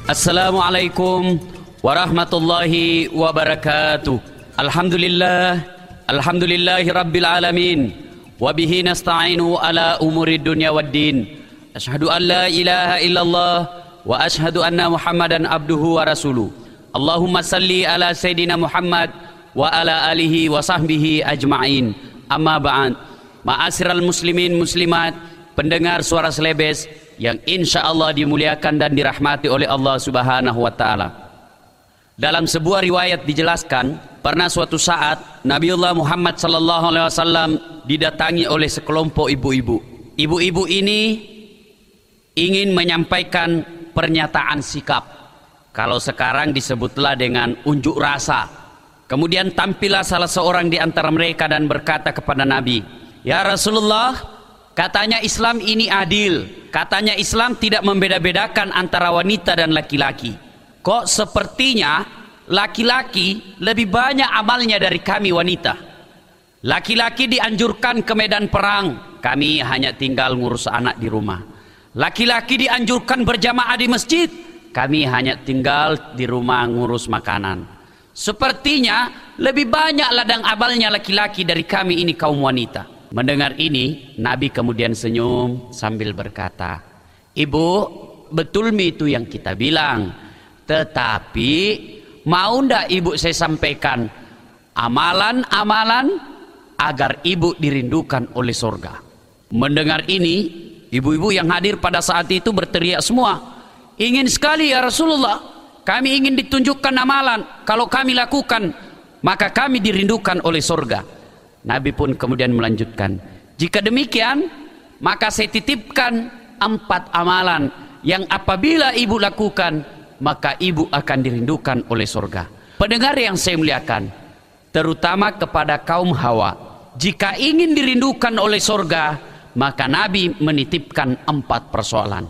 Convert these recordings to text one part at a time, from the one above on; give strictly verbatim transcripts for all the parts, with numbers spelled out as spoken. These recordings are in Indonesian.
Assalamualaikum warahmatullahi wabarakatuh. Alhamdulillah, alhamdulillahi rabbil alamin. Wabihi nasta'inu ala umuri dunya waddin. Ashhadu an la ilaha illallah wa ashhadu anna Muhammadan abduhu wa rasuluh. Allahumma salli ala Sayyidina Muhammad wa ala alihi wa sahbihi ajma'in. Amma ba'd. Ma'asyiral muslimin muslimat, pendengar suara Selebes yang insya Allah dimuliakan dan dirahmati oleh Allah subhanahu wa ta'ala. Dalam sebuah riwayat dijelaskan, pernah suatu saat Nabiullah Muhammad sallallahu alaihi wasallam didatangi oleh sekelompok ibu-ibu. Ibu-ibu ini ingin menyampaikan pernyataan sikap. Kalau sekarang disebutlah dengan unjuk rasa. Kemudian tampillah salah seorang di antara mereka dan berkata kepada Nabi, "Ya Rasulullah, katanya Islam ini adil. Katanya Islam tidak membeda-bedakan antara wanita dan laki-laki. Kok sepertinya laki-laki lebih banyak amalnya dari kami wanita. Laki-laki dianjurkan ke medan perang, kami hanya tinggal ngurus anak di rumah. Laki-laki dianjurkan berjamaah di masjid, kami hanya tinggal di rumah ngurus makanan. Sepertinya lebih banyak ladang amalnya laki-laki dari kami ini kaum wanita." Mendengar ini, Nabi kemudian senyum sambil berkata, "Ibu, betul mi itu yang kita bilang. Tetapi mau ndak ibu saya sampaikan amalan-amalan agar ibu dirindukan oleh surga?" Mendengar ini, ibu-ibu yang hadir pada saat itu berteriak semua, "Ingin sekali ya Rasulullah, kami ingin ditunjukkan amalan. Kalau kami lakukan, maka kami dirindukan oleh surga." Nabi pun kemudian melanjutkan, "Jika demikian, maka saya titipkan empat amalan yang apabila ibu lakukan, maka ibu akan dirindukan oleh surga." Pendengar yang saya muliakan, terutama kepada kaum hawa, jika ingin dirindukan oleh surga, maka Nabi menitipkan empat persoalan.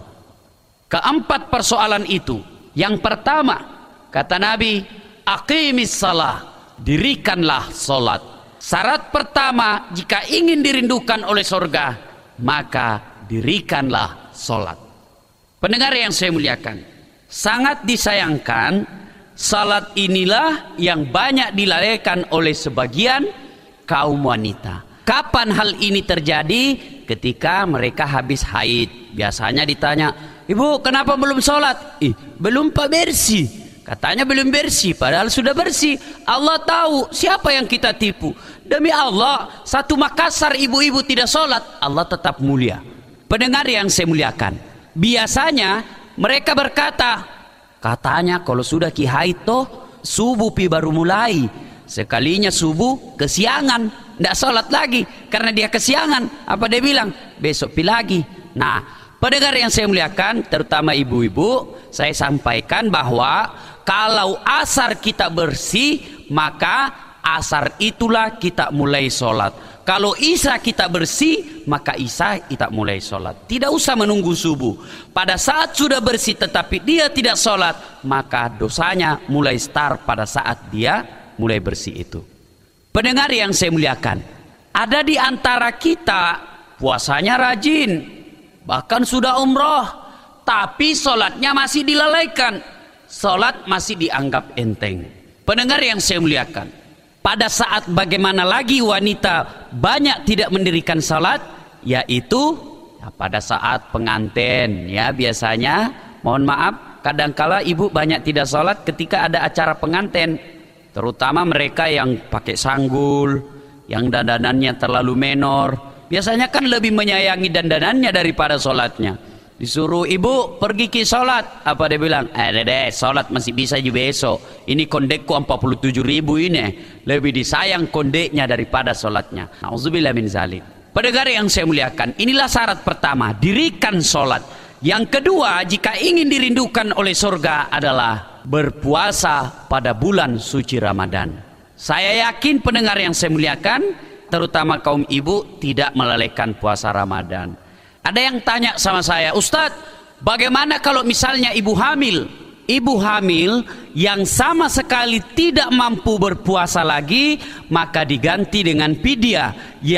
Keempat persoalan itu, yang pertama, kata Nabi, "Aqimis salah," dirikanlah solat. Syarat pertama jika ingin dirindukan oleh surga, maka dirikanlah solat. Pendengar yang saya muliakan, sangat disayangkan salat inilah yang banyak dilalaikan oleh sebagian kaum wanita. Kapan hal ini terjadi? Ketika mereka habis haid. Biasanya ditanya, "Ibu, kenapa belum sholat?" "Ih, belum pak bersih." Katanya belum bersih, padahal sudah bersih. Allah tahu siapa yang kita tipu. Demi Allah, satu Makassar ibu-ibu tidak sholat, Allah tetap mulia. Pendengar yang saya muliakan, biasanya mereka berkata, "Katanya kalau sudah ki haid toh, subuh pi baru mulai. Sekalinya subuh kesiangan, tidak sholat lagi karena dia kesiangan." Apa dia bilang? "Besok pi lagi." Nah, pendengar yang saya muliakan, terutama ibu-ibu, saya sampaikan bahwa kalau asar kita bersih, maka asar itulah kita mulai sholat. Kalau isya kita bersih, maka isya kita mulai sholat. Tidak usah menunggu subuh. Pada saat sudah bersih tetapi dia tidak sholat, maka dosanya mulai start pada saat dia mulai bersih itu. Pendengar yang saya muliakan, ada di antara kita puasanya rajin, bahkan sudah umroh, tapi sholatnya masih dilalaikan. Sholat masih dianggap enteng. Pendengar yang saya muliakan, pada saat bagaimana lagi wanita banyak tidak mendirikan sholat, yaitu ya, pada saat pengantin. Ya biasanya, mohon maaf, kadangkala ibu banyak tidak sholat ketika ada acara pengantin, terutama mereka yang pakai sanggul, yang dandanannya terlalu menor. Biasanya kan lebih menyayangi dandanannya daripada sholatnya. Disuruh, "Ibu pergi ke sholat." Apa dia bilang? "Eh dede, sholat masih bisa juga besok. Ini kondekku empat puluh tujuh ribu ini. Lebih disayang kondeknya daripada sholatnya." Nauzubillah min zalik. Pendengar yang saya muliakan, inilah syarat pertama, dirikan sholat. Yang kedua, jika ingin dirindukan oleh surga adalah berpuasa pada bulan suci Ramadan. Saya yakin pendengar yang saya muliakan, terutama kaum ibu, tidak melalaikan puasa Ramadan. Ada yang tanya sama saya, "Ustadz, bagaimana kalau misalnya ibu hamil?" Ibu hamil yang sama sekali tidak mampu berpuasa lagi, maka diganti dengan fidyah,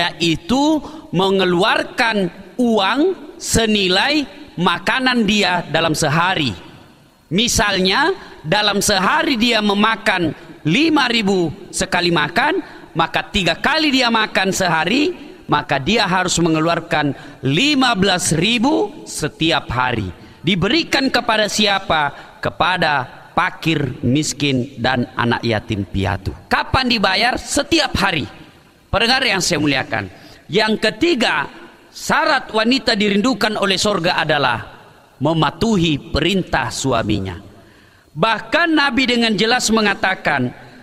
yaitu mengeluarkan uang senilai makanan dia dalam sehari. Misalnya dalam sehari dia memakan lima ribu sekali makan, maka tiga kali dia makan sehari, maka dia harus mengeluarkan lima belas ribu setiap hari. Diberikan kepada siapa? Kepada fakir, miskin, dan anak yatim piatu. Kapan dibayar? Setiap hari. Pendengar yang saya muliakan, yang ketiga, syarat wanita dirindukan oleh surga adalah mematuhi perintah suaminya. Bahkan Nabi dengan jelas mengatakan,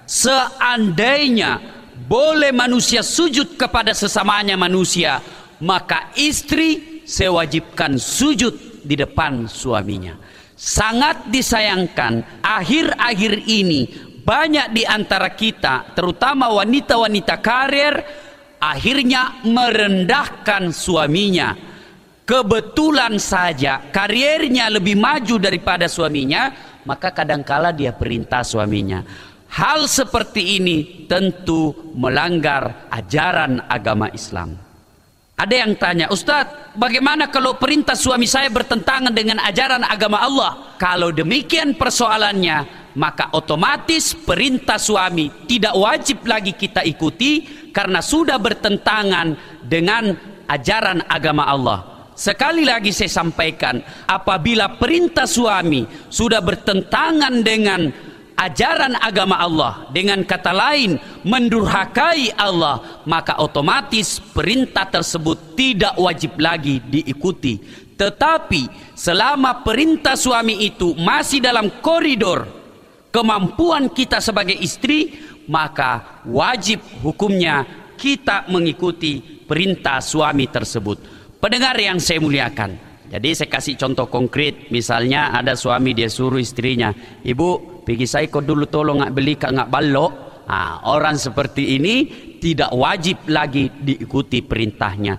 seandainya boleh manusia sujud kepada sesamanya manusia, maka istri sewajibkan sujud di depan suaminya. Sangat disayangkan, akhir-akhir ini banyak di antara kita, terutama wanita-wanita karir, akhirnya merendahkan suaminya. Kebetulan saja karirnya lebih maju daripada suaminya, maka kadangkala dia perintah suaminya. Hal seperti ini tentu melanggar ajaran agama Islam. Ada yang tanya, Ustadz, bagaimana kalau perintah suami saya bertentangan dengan ajaran agama Allah? Kalau demikian persoalannya, maka otomatis perintah suami tidak wajib lagi kita ikuti karena sudah bertentangan dengan ajaran agama Allah. Sekali lagi saya sampaikan, apabila perintah suami sudah bertentangan dengan ajaran agama Allah, dengan kata lain mendurhakai Allah, maka otomatis perintah tersebut tidak wajib lagi diikuti. Tetapi selama perintah suami itu masih dalam koridor kemampuan kita sebagai istri, maka wajib hukumnya kita mengikuti perintah suami tersebut. Pendengar yang saya muliakan, jadi saya kasih contoh konkret. Misalnya ada suami, dia suruh istrinya, ibu pergi saya kau dulu tolong ngak beli kak ngak balok. Nah, orang seperti ini tidak wajib lagi diikuti perintahnya.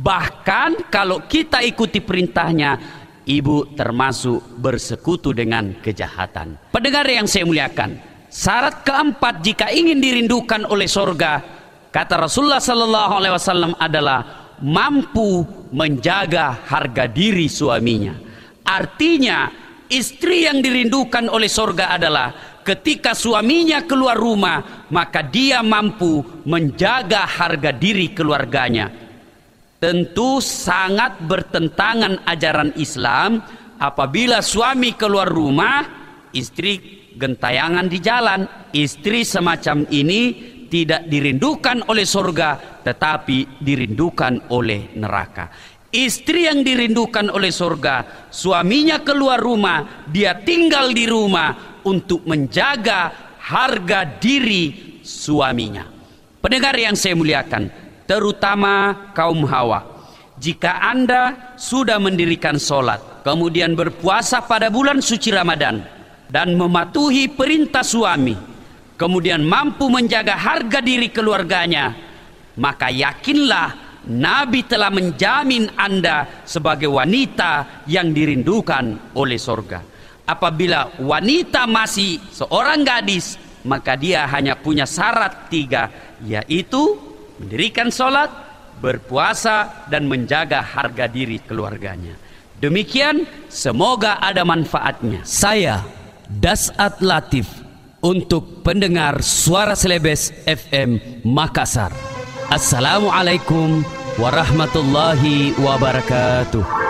Bahkan kalau kita ikuti perintahnya, ibu termasuk bersekutu dengan kejahatan. Pendengar yang saya muliakan, syarat keempat jika ingin dirindukan oleh surga, kata Rasulullah Sallallahu Alaihi Wasallam adalah mampu menjaga harga diri suaminya. Artinya istri yang dirindukan oleh surga adalah ketika suaminya keluar rumah, maka dia mampu menjaga harga diri keluarganya. Tentu sangat bertentangan ajaran Islam apabila suami keluar rumah, istri gentayangan di jalan. Istri semacam ini tidak dirindukan oleh surga, tetapi dirindukan oleh neraka. Istri yang dirindukan oleh surga, suaminya keluar rumah, dia tinggal di rumah untuk menjaga harga diri suaminya. Pendengar yang saya muliakan, terutama kaum hawa, jika Anda sudah mendirikan sholat, kemudian berpuasa pada bulan suci Ramadan, dan mematuhi perintah suami, kemudian mampu menjaga harga diri keluarganya, maka yakinlah Nabi telah menjamin Anda sebagai wanita yang dirindukan oleh surga. Apabila wanita masih seorang gadis, maka dia hanya punya syarat tiga, yaitu mendirikan sholat, berpuasa, dan menjaga harga diri keluarganya. Demikian, semoga ada manfaatnya. Saya Das'at Latif untuk pendengar Suara Selebes F M Makassar. Assalamualaikum warahmatullahi wabarakatuh.